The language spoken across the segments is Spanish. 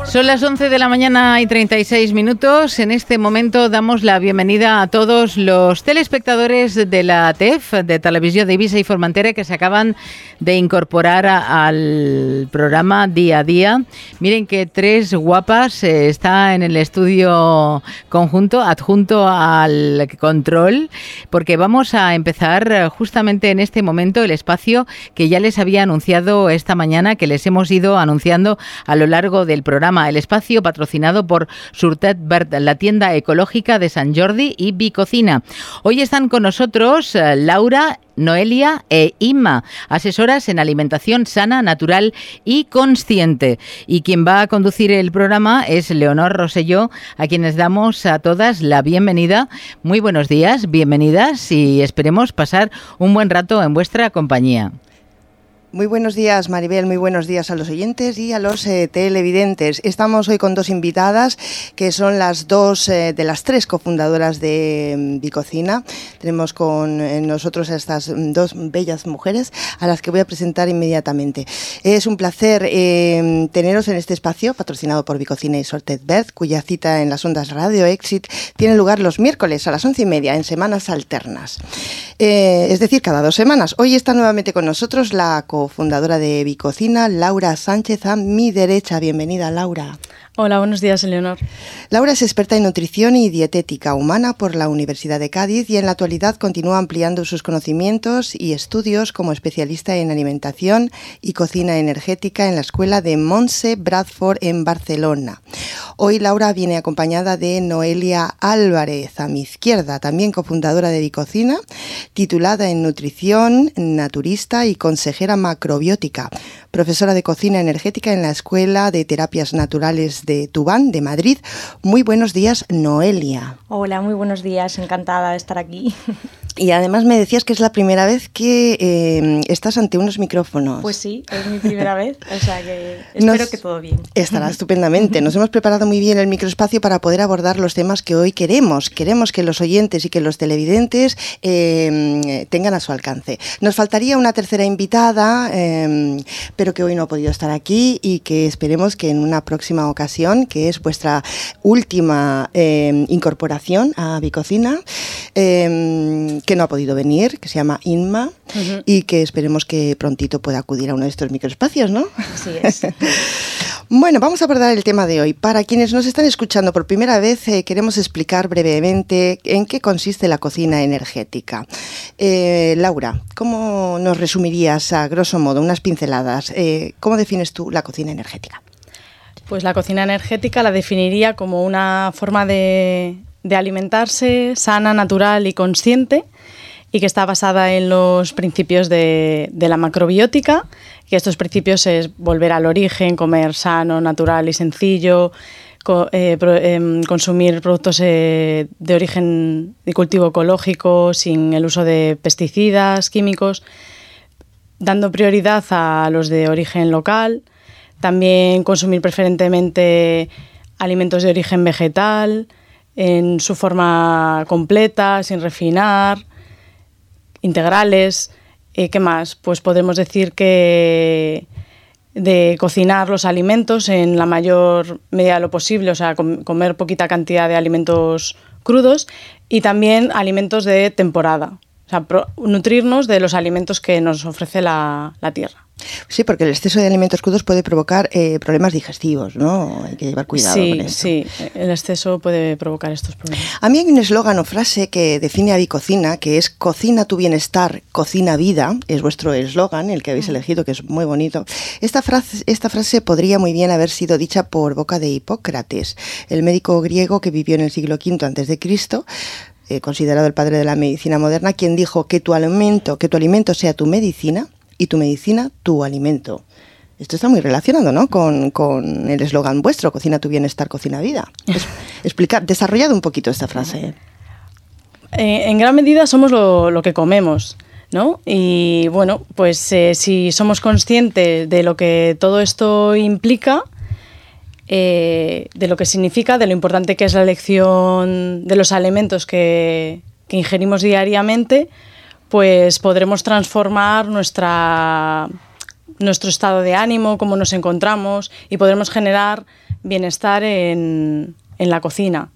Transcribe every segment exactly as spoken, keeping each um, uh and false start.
Son las once de la mañana y treinta y seis minutos. En este momento damos la bienvenida a todos los telespectadores de la T E F, de Televisión de Ibiza y Formentera, que se acaban de incorporar a, al programa Día a Día. Miren que tres guapas eh, está en el estudio conjunto, adjunto al control, porque vamos a empezar justamente en este momento el espacio que ya les había anunciado esta mañana, que les hemos ido anunciando a lo largo del programa. El espacio patrocinado por Surtet Verd, la tienda ecológica de Sant Jordi y Bicocina. Hoy están con nosotros uh, Laura, Noelia e Inma, asesoras en alimentación sana, natural y consciente. Y quien va a conducir el programa es Leonor Rosselló, a quienes damos a todas la bienvenida. Muy buenos días, bienvenidas y esperemos pasar un buen rato en vuestra compañía. Muy buenos días, Maribel, muy buenos días a los oyentes y a los eh, televidentes. Estamos hoy con dos invitadas, que son las dos eh, de las tres cofundadoras de um, Bicocina. Tenemos con eh, nosotros a estas dos bellas mujeres, a las que voy a presentar inmediatamente. Es un placer eh, teneros en este espacio, patrocinado por Bicocina y Surtet Verd, cuya cita en las ondas Radio Exit tiene lugar los miércoles a las once y media, en semanas alternas. Eh, es decir, cada dos semanas. Hoy está nuevamente con nosotros la cofundadora de Bicocina, Laura Sánchez, a mi derecha. Bienvenida, Laura. Hola, buenos días, Eleonor. Laura es experta en nutrición y dietética humana por la Universidad de Cádiz y en la actualidad continúa ampliando sus conocimientos y estudios como especialista en alimentación y cocina energética en la Escuela de Montse Bradford en Barcelona. Hoy Laura viene acompañada de Noelia Álvarez, a mi izquierda, también cofundadora de Bicocina, titulada en nutrición, naturista y consejera macrobiótica, profesora de cocina energética en la Escuela de Terapias Naturales de Tubán, de Madrid. Muy buenos días, Noelia. Hola, muy buenos días, encantada de estar aquí. Y además me decías que es la primera vez que eh, estás ante unos micrófonos. Pues sí, es mi primera vez, o sea que espero Nos, que todo bien. Estará estupendamente. Nos hemos preparado muy bien el microespacio para poder abordar los temas que hoy queremos. Queremos que los oyentes y que los televidentes eh, tengan a su alcance. Nos faltaría una tercera invitada, eh, pero que hoy no ha podido estar aquí y que esperemos que en una próxima ocasión, que es vuestra última eh, incorporación a Bicocina, eh, que no ha podido venir, que se llama Inma, uh-huh. y que esperemos que prontito pueda acudir a uno de estos microespacios, ¿no? Así es. Bueno, vamos a abordar el tema de hoy. Para quienes nos están escuchando por primera vez, eh, queremos explicar brevemente en qué consiste la cocina energética. Eh, Laura, ¿cómo nos resumirías a grosso modo, unas pinceladas? Eh, ¿Cómo defines tú la cocina energética? Pues la cocina energética la definiría como una forma de, de alimentarse sana, natural y consciente, y que está basada en los principios de, de la macrobiótica, que estos principios es volver al origen, comer sano, natural y sencillo, co, eh, pro, eh, consumir productos eh, de origen de cultivo ecológico, sin el uso de pesticidas, químicos, dando prioridad a los de origen local, también consumir preferentemente alimentos de origen vegetal, en su forma completa, sin refinar, integrales. Eh, ¿Qué más? Pues podemos decir que de cocinar los alimentos en la mayor medida de lo posible, o sea, com- comer poquita cantidad de alimentos crudos y también alimentos de temporada. O sea, pro- nutrirnos de los alimentos que nos ofrece la, la tierra. Sí, porque el exceso de alimentos crudos puede provocar eh, problemas digestivos, ¿no? Hay que llevar cuidado sí, con esto. Sí, el exceso puede provocar estos problemas. A mí hay un eslogan o frase que define a Bicocina, que es cocina tu bienestar, cocina vida. Es vuestro eslogan, el que habéis elegido, que es muy bonito. Esta frase, esta frase podría muy bien haber sido dicha por boca de Hipócrates, el médico griego que vivió en el siglo quinto antes de Cristo, eh, considerado el padre de la medicina moderna, quien dijo que tu alimento, que tu alimento sea tu medicina y tu medicina tu alimento. Esto está muy relacionado, ¿no?, con, con el eslogan vuestro, cocina tu bienestar, cocina vida. Es, explicar, desarrollad un poquito esta frase. Eh, en gran medida somos lo, lo que comemos, ¿no? Y bueno, pues eh, si somos conscientes de lo que todo esto implica, eh, de lo que significa, de lo importante que es la elección de los alimentos que, que ingerimos diariamente, pues podremos transformar nuestra, nuestro estado de ánimo, cómo nos encontramos, y podremos generar bienestar en, en la cocina.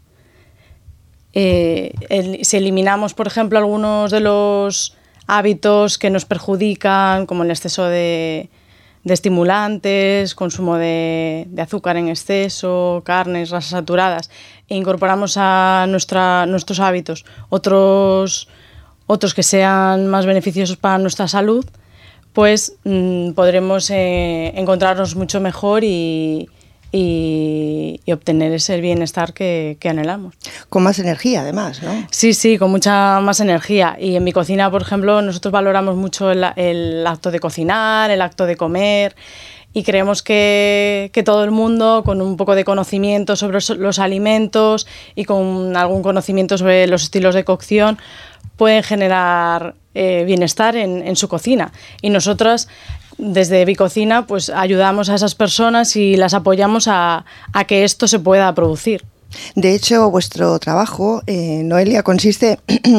Eh, el, si eliminamos, por ejemplo, algunos de los hábitos que nos perjudican, como el exceso de, de estimulantes, consumo de, de azúcar en exceso, carnes, grasas saturadas, e incorporamos a nuestra, nuestros hábitos otros, otros que sean más beneficiosos para nuestra salud, pues mmm, podremos eh, encontrarnos mucho mejor y Y, y obtener ese bienestar que, que anhelamos. Con más energía, además, ¿no? Sí, sí, con mucha más energía. Y en mi cocina, por ejemplo, nosotros valoramos mucho el, el acto de cocinar, el acto de comer, y creemos que, que todo el mundo, con un poco de conocimiento sobre los, los alimentos y con algún conocimiento sobre los estilos de cocción, pueden generar eh, bienestar en, en su cocina. Y nosotras, desde Bicocina, pues ayudamos a esas personas y las apoyamos a, a que esto se pueda producir. De hecho, vuestro trabajo, eh, Noelia, consiste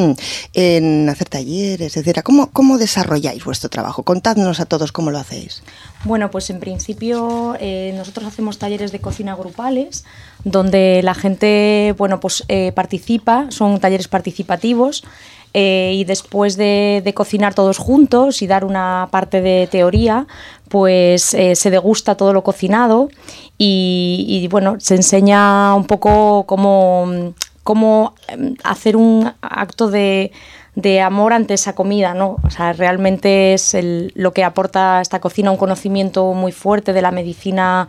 en hacer talleres, etcétera. ¿Cómo, ¿Cómo desarrolláis vuestro trabajo? Contadnos a todos cómo lo hacéis. Bueno, pues en principio eh, nosotros hacemos talleres de cocina grupales, donde la gente, bueno, pues eh, participa, son talleres participativos. Eh, y después de, de cocinar todos juntos y dar una parte de teoría, pues eh, se degusta todo lo cocinado y, y bueno, se enseña un poco cómo, cómo hacer un acto de, de amor ante esa comida, ¿no? O sea, realmente es el, lo que aporta esta cocina, un conocimiento muy fuerte de la medicina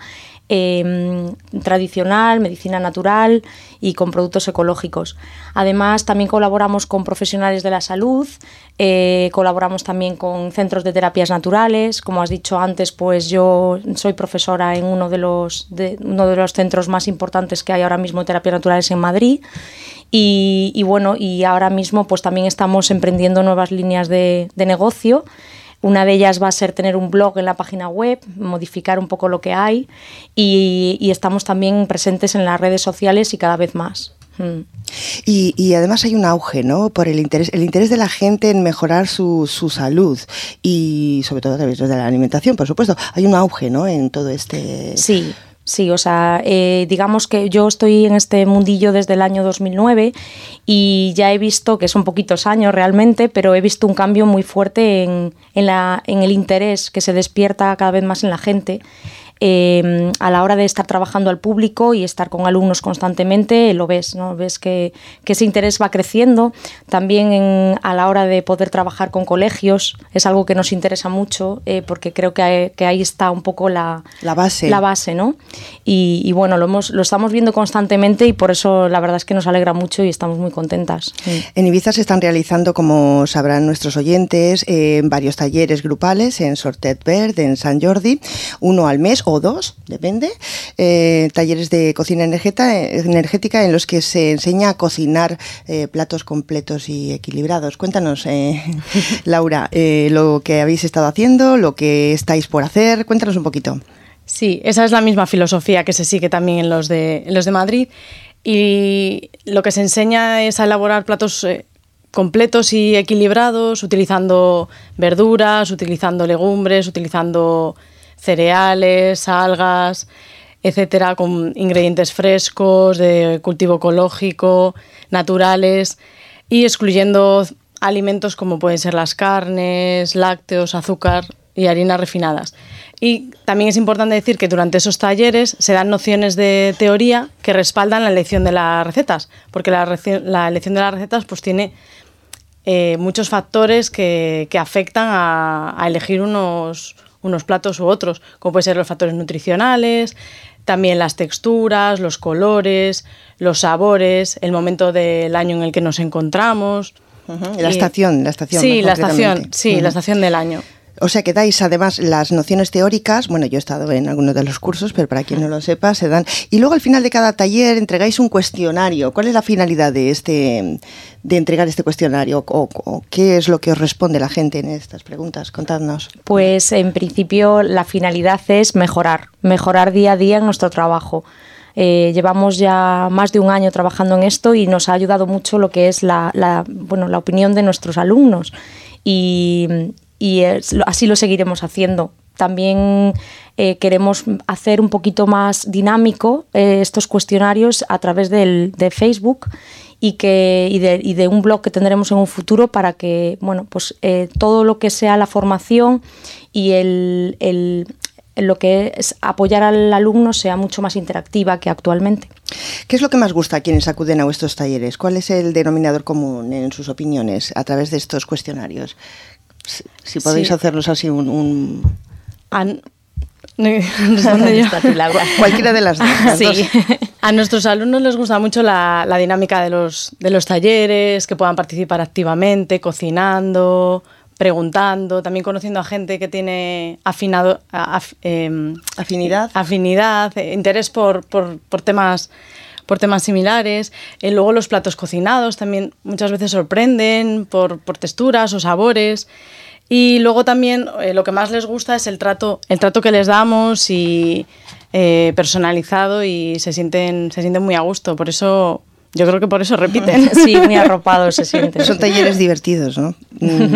Eh, tradicional, medicina natural y con productos ecológicos. Además, también colaboramos con profesionales de la salud, eh, colaboramos también con centros de terapias naturales. Como has dicho antes, pues yo soy profesora en uno de los, de, uno de los centros más importantes que hay ahora mismo de terapias naturales en Madrid. Y, y bueno, y ahora mismo pues también estamos emprendiendo nuevas líneas de, de negocio. Una de ellas va a ser tener un blog en la página web, modificar un poco lo que hay y, y estamos también presentes en las redes sociales y cada vez más. Mm. Y, y además hay un auge, ¿no? Por el interés, el interés de la gente en mejorar su, su salud y sobre todo a través de la alimentación, por supuesto. Hay un auge, ¿no? En todo este... Sí. Sí, o sea, eh, digamos que yo estoy en este mundillo desde el año dos mil nueve y ya he visto, que son poquitos años realmente, pero he visto un cambio muy fuerte en, en, la, en el interés que se despierta cada vez más en la gente. Eh, a la hora de estar trabajando al público y estar con alumnos constantemente, lo ves, ¿no? Ves que, que ese interés va creciendo. También en, a la hora de poder trabajar con colegios, es algo que nos interesa mucho, eh, porque creo que, hay, que ahí está un poco la, la base, la base, ¿no? Y, y bueno, lo, hemos, lo estamos viendo constantemente y por eso la verdad es que nos alegra mucho y estamos muy contentas. Sí. En Ibiza se están realizando, como sabrán nuestros oyentes, eh, varios talleres grupales en Sortet Verde, en Sant Jordi, uno al mes o dos, depende, eh, talleres de cocina energética en los que se enseña a cocinar eh, platos completos y equilibrados. Cuéntanos, eh, Laura, eh, lo que habéis estado haciendo, lo que estáis por hacer, cuéntanos un poquito. Sí, esa es la misma filosofía que se sigue también en los de, en los de Madrid y lo que se enseña es a elaborar platos eh, completos y equilibrados, utilizando verduras, utilizando legumbres, utilizando cereales, algas, etcétera, con ingredientes frescos, de cultivo ecológico, naturales, y excluyendo alimentos como pueden ser las carnes, lácteos, azúcar y harinas refinadas. Y también es importante decir que durante esos talleres se dan nociones de teoría que respaldan la elección de las recetas, porque la, la elección de las recetas pues tiene eh, muchos factores que, que afectan a, a elegir unos unos platos u otros, como pueden ser los factores nutricionales, también las texturas, los colores, los sabores, el momento del año en el que nos encontramos. Uh-huh. La y, estación, la estación. Sí, la estación, sí, uh-huh. la estación del año. O sea que dais además las nociones teóricas, bueno, yo he estado en algunos de los cursos, pero para quien no lo sepa, se dan. Y luego al final de cada taller entregáis un cuestionario. ¿Cuál es la finalidad de este, de entregar este cuestionario? ¿O, o qué es lo que os responde la gente en estas preguntas? Contadnos. Pues en principio la finalidad es mejorar, mejorar día a día en nuestro trabajo. Eh, llevamos ya más de un año trabajando en esto y nos ha ayudado mucho lo que es la, la, bueno, la opinión de nuestros alumnos. Y... y así lo seguiremos haciendo. También eh, queremos hacer un poquito más dinámico eh, estos cuestionarios a través del, de Facebook y, que, y, de, y de un blog que tendremos en un futuro para que, bueno, pues eh, todo lo que sea la formación y el, el, lo que es apoyar al alumno sea mucho más interactiva que actualmente. ¿Qué es lo que más gusta a quienes acuden a vuestros talleres? ¿Cuál es el denominador común en sus opiniones a través de estos cuestionarios? Si, si podéis sí. hacernos así un... un... An... yo. Cualquiera de las dos. Las sí. dos. A nuestros alumnos les gusta mucho la, la dinámica de los, de los talleres, que puedan participar activamente, cocinando, preguntando, también conociendo a gente que tiene afinado, af, eh, afinidad, afinidad eh, interés por, por, por, temas, por temas similares. Eh, luego los platos cocinados también muchas veces sorprenden por, por texturas o sabores. Y luego también eh, lo que más les gusta es el trato, el trato que les damos y eh, personalizado, y se sienten, se sienten muy a gusto. Por eso, yo creo que por eso repiten. Sí, muy arropados se sienten. Son talleres divertidos, ¿no? Mm.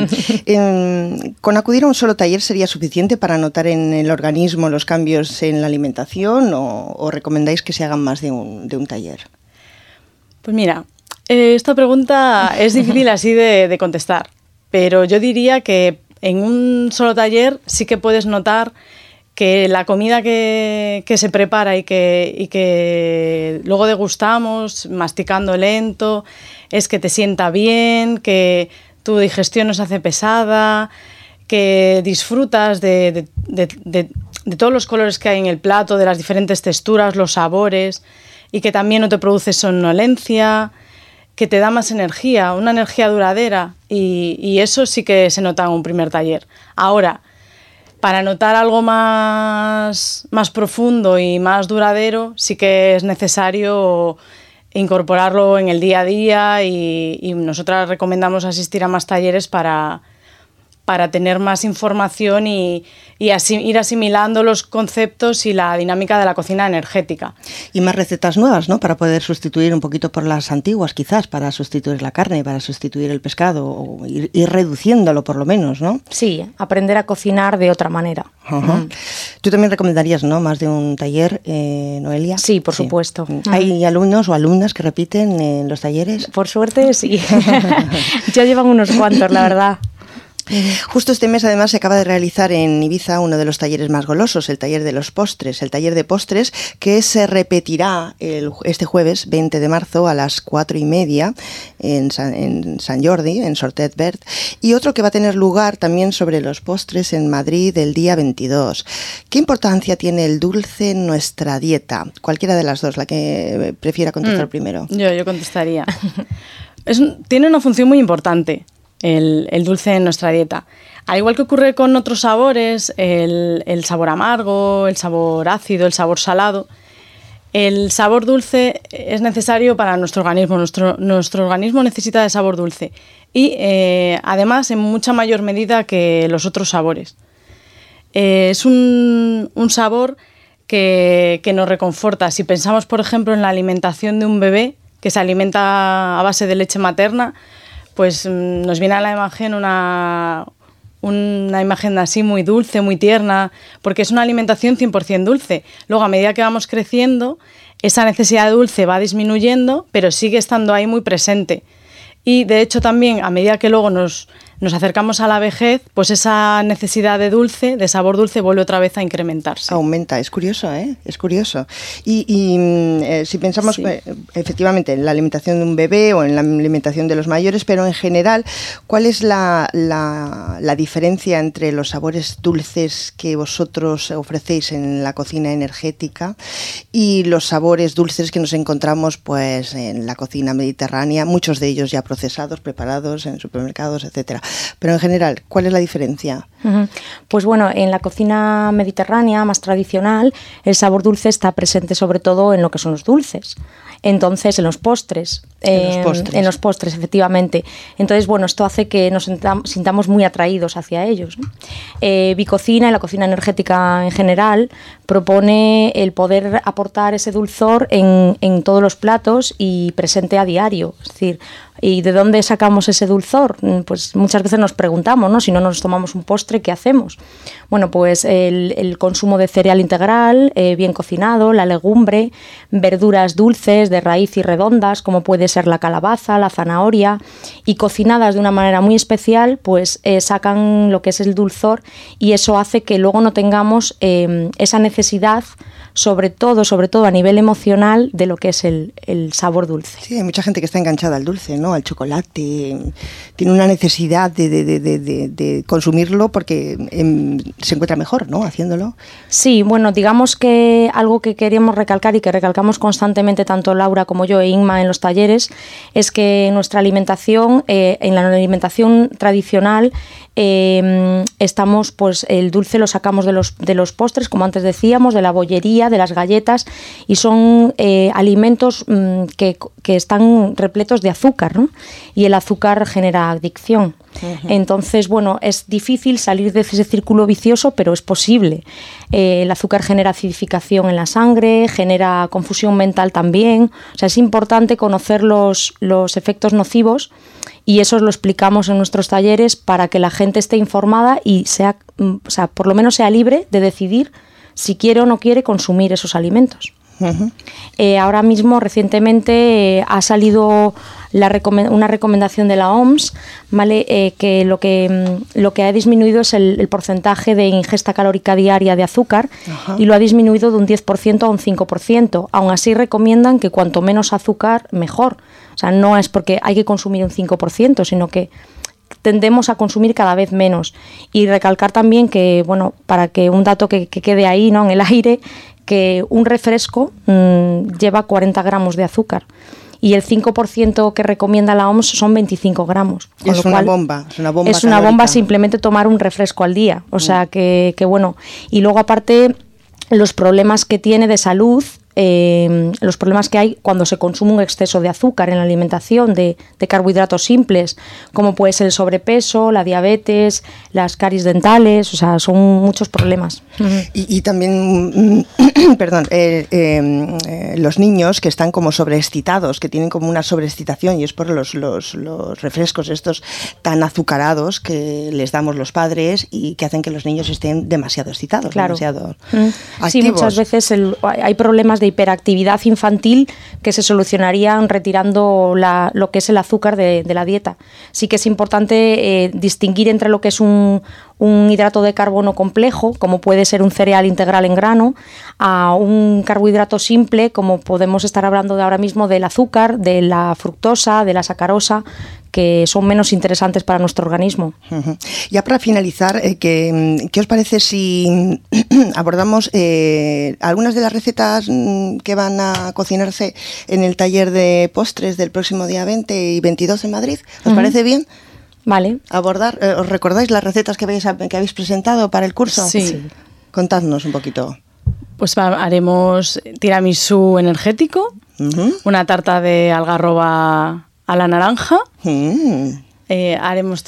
eh, ¿Con acudir a un solo taller sería suficiente para notar en el organismo los cambios en la alimentación o, o recomendáis que se hagan más de un, de un taller? Pues mira, eh, esta pregunta es difícil así de, de contestar. Pero yo diría que en un solo taller sí que puedes notar que la comida que, que se prepara y que, y que luego degustamos, masticando lento, es que te sienta bien, que tu digestión no se hace pesada, que disfrutas de, de, de, de, de todos los colores que hay en el plato, de las diferentes texturas, los sabores, y que también no te produce somnolencia, que te da más energía, una energía duradera, y, y eso sí que se nota en un primer taller. Ahora, para notar algo más, más profundo y más duradero, sí que es necesario incorporarlo en el día a día, y, y nosotras recomendamos asistir a más talleres para, para tener más información y, y asim- ir asimilando los conceptos y la dinámica de la cocina energética. Y más recetas nuevas, ¿no? Para poder sustituir un poquito por las antiguas, quizás, para sustituir la carne, para sustituir el pescado, o ir, ir reduciéndolo por lo menos, ¿no? Sí, aprender a cocinar de otra manera. Uh-huh. Mm. Tú también recomendarías, ¿no?, más de un taller, eh, Noelia. Sí, por sí. supuesto. ¿Hay alumnos o alumnas que repiten en los talleres? Por suerte, sí. Ya llevan unos cuantos, la verdad. Justo este mes además se acaba de realizar en Ibiza uno de los talleres más golosos, el taller de los postres, el taller de postres que se repetirá el, este jueves veinte de marzo a las cuatro y media en San, en San Jordi, en Sortet Verd, y otro que va a tener lugar también sobre los postres en Madrid el día veintidós. ¿Qué importancia tiene el dulce en nuestra dieta? Cualquiera de las dos, la que prefiera contestar mm, primero. Yo, yo contestaría. Es un, tiene una función muy importante. El, el dulce en nuestra dieta. Al igual que ocurre con otros sabores, el, el sabor amargo, el sabor ácido, el sabor salado, el sabor dulce es necesario para nuestro organismo. Nuestro, nuestro organismo necesita de sabor dulce y eh, además en mucha mayor medida que los otros sabores. Eh, es un, un sabor que, que nos reconforta. Si pensamos, por ejemplo, en la alimentación de un bebé que se alimenta a base de leche materna, pues nos viene a la imagen una, una imagen así muy dulce, muy tierna, porque es una alimentación cien por ciento dulce. Luego, a medida que vamos creciendo, esa necesidad de dulce va disminuyendo, pero sigue estando ahí muy presente. Y, de hecho, también, a medida que luego nos, nos acercamos a la vejez, pues esa necesidad de dulce, de sabor dulce, vuelve otra vez a incrementarse. Aumenta, es curioso, ¿eh? Es curioso. Y, y eh, si pensamos sí. eh, efectivamente en la alimentación de un bebé o en la alimentación de los mayores, pero en general, ¿cuál es la, la, la diferencia entre los sabores dulces que vosotros ofrecéis en la cocina energética y los sabores dulces que nos encontramos pues en la cocina mediterránea, muchos de ellos ya procesados, preparados en supermercados, etcétera? Pero en general, ¿cuál es la diferencia? Uh-huh. Pues bueno, en la cocina mediterránea más tradicional, el sabor dulce está presente sobre todo en lo que son los dulces. Entonces, en los postres. En eh, los postres. En los postres, efectivamente. Entonces, bueno, esto hace que nos sintamos muy atraídos hacia ellos, ¿no? Eh, Bicocina y la cocina energética en general propone el poder aportar ese dulzor en, en todos los platos y presente a diario. Es decir, ¿y de dónde sacamos ese dulzor? Pues muchas veces nos preguntamos, ¿no? Si no nos tomamos un postre postre que hacemos. Bueno, pues el, el consumo de cereal integral, eh, bien cocinado, la legumbre, verduras dulces de raíz y redondas, como puede ser la calabaza, la zanahoria, y cocinadas de una manera muy especial, pues eh, sacan lo que es el dulzor, y eso hace que luego no tengamos eh, esa necesidad, sobre todo, sobre todo a nivel emocional, de lo que es el, el sabor dulce. Sí, hay mucha gente que está enganchada al dulce, ¿no? Al chocolate. Tiene una necesidad de, de, de, de, de consumirlo porque eh, se encuentra mejor, ¿no? Haciéndolo. Sí, bueno, digamos que algo que queríamos recalcar y que recalcamos constantemente tanto Laura como yo e Inma en los talleres es que nuestra alimentación, eh, en la alimentación tradicional, eh, estamos, pues el dulce lo sacamos de los, de los postres, como antes decíamos, de la bollería, de las galletas, y son eh, alimentos mmm, que, que están repletos de azúcar, ¿no? Y el azúcar genera adicción. Uh-huh. Entonces, bueno, es difícil salir de ese círculo vicioso, pero es posible. Eh, el azúcar genera acidificación en la sangre, genera confusión mental también. O sea, es importante conocer los, los efectos nocivos, y eso lo explicamos en nuestros talleres para que la gente esté informada y sea, o sea, por lo menos sea libre de decidir si quiere o no quiere consumir esos alimentos. Uh-huh. Eh, ahora mismo, recientemente, eh, ha salido la recome- una recomendación de la O M S, ¿vale? eh, que, lo que lo que ha disminuido es el, el porcentaje de ingesta calórica diaria de azúcar. Uh-huh. Y lo ha disminuido de un diez por ciento a un cinco por ciento. Aún así recomiendan que cuanto menos azúcar, mejor. O sea, no es porque hay que consumir un cinco por ciento, sino que tendemos a consumir cada vez menos. Y recalcar también que, bueno, para que un dato que, que quede ahí, ¿no?, en el aire, que un refresco mmm, lleva cuarenta gramos de azúcar. Y el cinco por ciento que recomienda la O M S son veinticinco gramos. Es una bomba, es una bomba Es una calórica. Bomba simplemente tomar un refresco al día. O mm. sea, que, que bueno. Y luego, aparte, los problemas que tiene de salud, eh, los problemas que hay cuando se consume un exceso de azúcar en la alimentación, de, de carbohidratos simples, como puede ser el sobrepeso, la diabetes, las caries dentales, o sea, son muchos problemas. Y, y también, perdón, eh, eh, eh, los niños que están como sobreexcitados, que tienen como una sobreexcitación, y es por los, los, los refrescos estos tan azucarados que les damos los padres y que hacen que los niños estén demasiado excitados, claro. demasiado mm. activos. Sí, muchas veces el, hay problemas de hiperactividad infantil que se solucionarían retirando la, lo que es el azúcar de, de la dieta. Sí que es importante eh, distinguir entre lo que es un, un hidrato de carbono complejo, como puede ser un cereal integral en grano, a un carbohidrato simple, como podemos estar hablando de ahora mismo del azúcar, de la fructosa, de la sacarosa, que son menos interesantes para nuestro organismo. Uh-huh. Ya para finalizar, eh, ¿qué, ¿qué os parece si abordamos eh, algunas de las recetas que van a cocinarse en el taller de postres del próximo día veinte y veintidós en Madrid? ¿Os uh-huh. parece bien? Vale. Abordar, eh, ¿os recordáis las recetas que habéis, que habéis presentado para el curso? Sí. sí. Contadnos un poquito. Pues haremos tiramisú energético, uh-huh. una tarta de algarroba a la naranja. Mm. Eh, haremos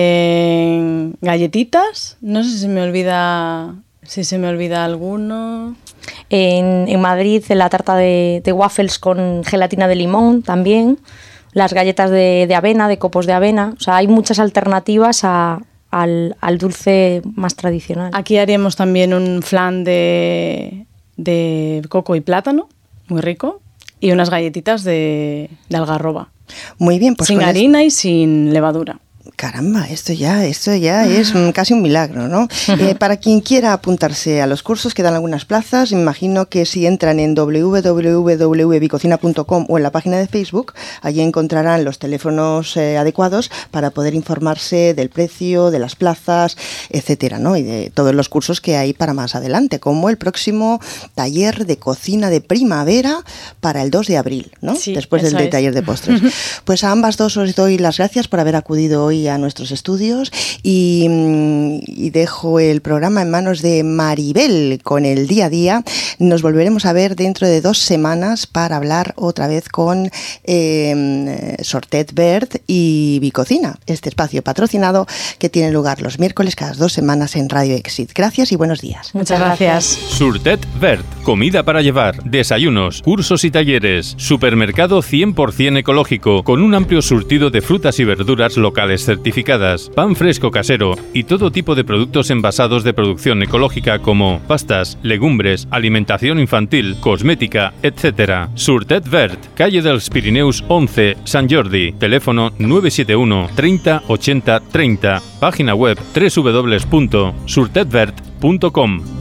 también galletitas. No sé si se me olvida, si se me olvida alguno. En, en Madrid, la tarta de, de waffles con gelatina de limón también. Las galletas de, de avena, de copos de avena. O sea, hay muchas alternativas a, al, al dulce más tradicional. Aquí haremos también un flan de, de coco y plátano, muy rico. Y unas galletitas de, de algarroba. Muy bien, pues sin harina es... y sin levadura. Caramba, esto ya, esto ya es casi un milagro, ¿no? Eh, para quien quiera apuntarse a los cursos, quedan algunas plazas. Me imagino que si entran en doble u doble u doble u punto bicocina punto com o en la página de Facebook, allí encontrarán los teléfonos eh, adecuados para poder informarse del precio, de las plazas, etcétera, ¿no? Y de todos los cursos que hay para más adelante, como el próximo taller de cocina de primavera para el dos de abril, ¿no? Sí, después del de taller de postres. Pues a ambas dos os doy las gracias por haber acudido hoy a nuestros estudios y, y dejo el programa en manos de Maribel con el día a día. Nos volveremos a ver dentro de dos semanas para hablar otra vez con eh, Sortet Verd y Bicocina, este espacio patrocinado que tiene lugar los miércoles cada dos semanas en Radio Exit. Gracias y buenos días. Muchas gracias. Sortet Verd, comida para llevar, desayunos, cursos y talleres, supermercado cien por ciento ecológico con un amplio surtido de frutas y verduras locales certificadas, pan fresco casero y todo tipo de productos envasados de producción ecológica como pastas, legumbres, alimentación infantil, cosmética, etcétera. Surtet Verd, calle dels Pirineus once, Sant Jordi, teléfono nueve siete uno treinta ochenta treinta, página web doble u doble u doble u punto surtetverd punto com.